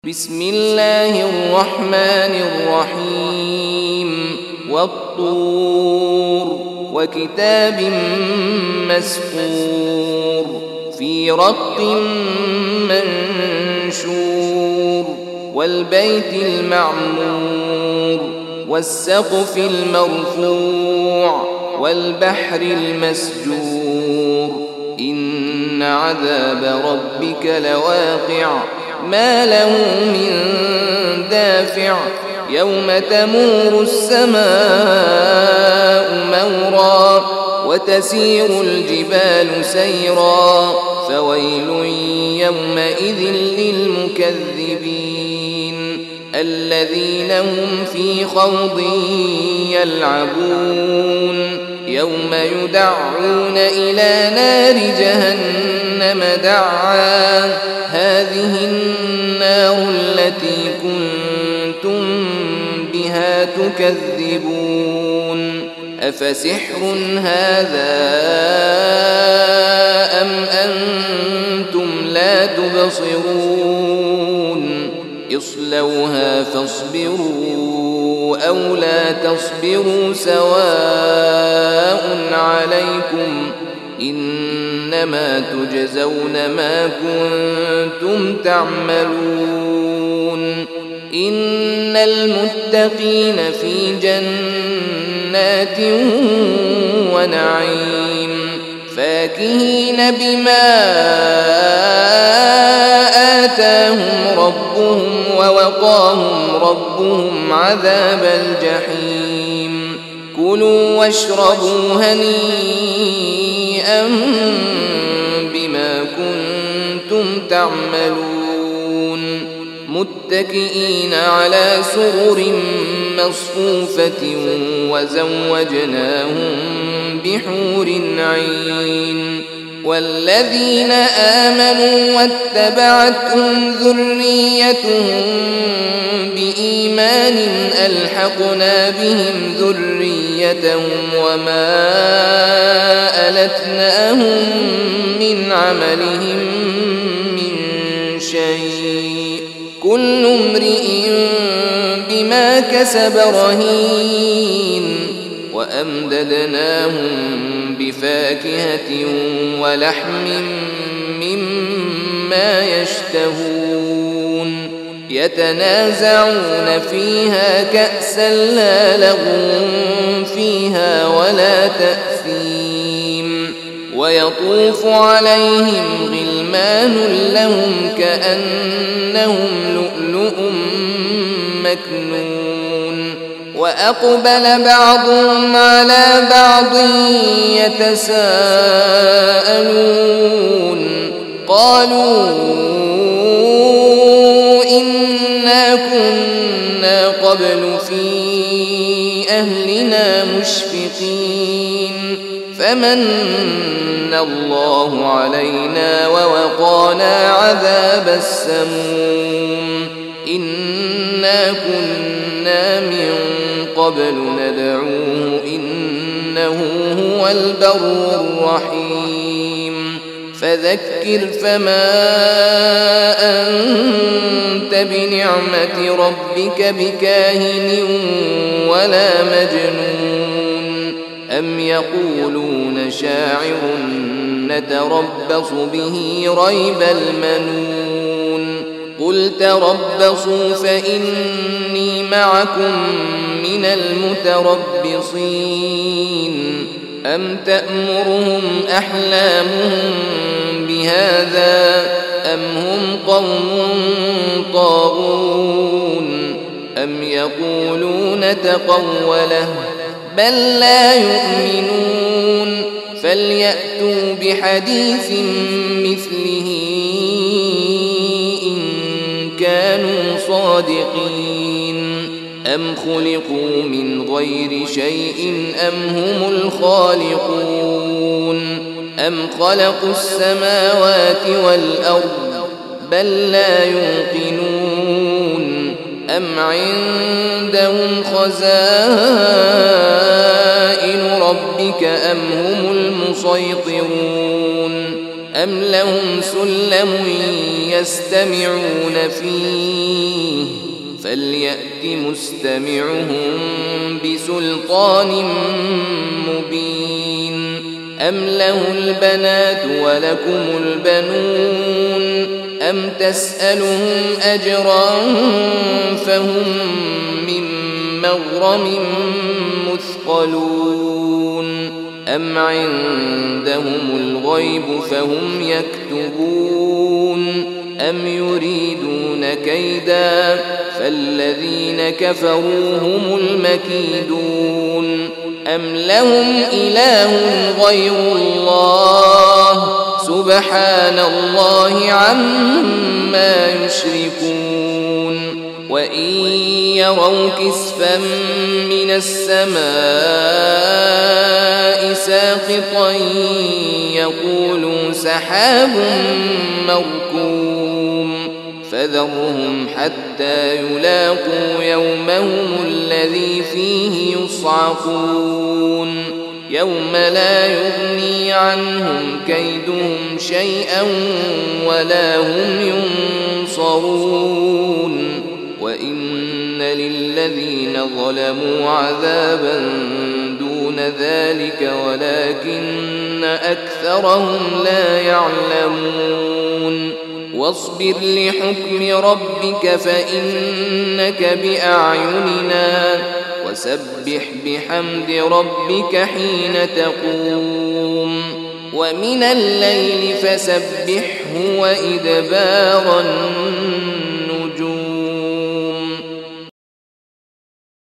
بسم الله الرحمن الرحيم والطور وكتاب مسكور في رق منشور والبيت المعمور والسقف المرفوع والبحر المسجور إن عذاب ربك لواقع ما له من دافع يوم تمور السماء مورا وتسير الجبال سيرا فويل يومئذ للمكذبين الذين هم في خوض يلعبون يوم يدعون إلى نار جهنم دعا هذه النار التي كنتم بها تكذبون أفسحر هذا أم أنتم لا تبصرون اصلوها فاصبروا أو لا تصبروا سواء عليكم إنما تجزون ما كنتم تعملون إن المتقين في جنات ونعيم فاكهين بما آتاهم ربهم ووقاهم ربهم عذاب الجحيم كلوا واشربوا هنيئا بما كنتم تعملون متكئين على سرر مصفوفة وزوجناهم بحور عين والذين آمنوا واتبعتهم ذريتهم بإيمان ألحقنا بهم ذريتهم وما ألتناهم من عملهم من شيء كل امرئ بما كسب رهين وأمددناهم بفاكهة ولحم مما يشتهون يتنازعون فيها كأسا لا لغو فيها ولا تأثيم ويطوف عليهم غلمان لهم كأنهم لؤلؤ مكنون وأقبل بعضهم على بعض يتساءلون قالوا إنا كنا قبل في أهلنا مشفقين فمن الله علينا ووقانا عذاب السموم إنا كنا من قبل ندعوه إنه هو البر الرحيم فذكر فما أنت بنعمة ربك بكاهن ولا مجنون أم يقولون شاعر نتربص به ريب المنون قل تربصوا فإني معكم من المتربصين أم تأمرهم أحلامهم بهذا أم هم قوم طاغون أم يقولون تقوله بل لا يؤمنون فليأتوا بحديث مثله إن كانوا صادقين أم خلقوا من غير شيء أم هم الخالقون أم خلقوا السماوات والأرض بل لا يوقنون أم عندهم خزائن ربك أم هم المسيطرون أم لهم سلم يستمعون فيه فليأت مستمعهم بسلطان مبين أم له البنات ولكم البنون أم تسألهم أجرا فهم من مغرم مثقلون أم عندهم الغيب فهم يكتبون أم يريدون كيدا فالذين كفروا هم المكيدون أم لهم إله غير الله سبحان الله عما يشركون وإن يروا كسفا من السماء ساقطا يقولوا سحاب مركوم فذرهم حتى يلاقوا يومهم الذي فيه يصعقون يوم لا يغني عنهم كيدهم شيئا ولا هم ينصرون وإن للذين ظلموا عذابا دون ذلك ولكن أكثرهم لا يعلمون واصبر لحكم ربك فإنك بأعيننا وسبح بحمد ربك حين تقوم ومن الليل فسبحه وإدبار النجوم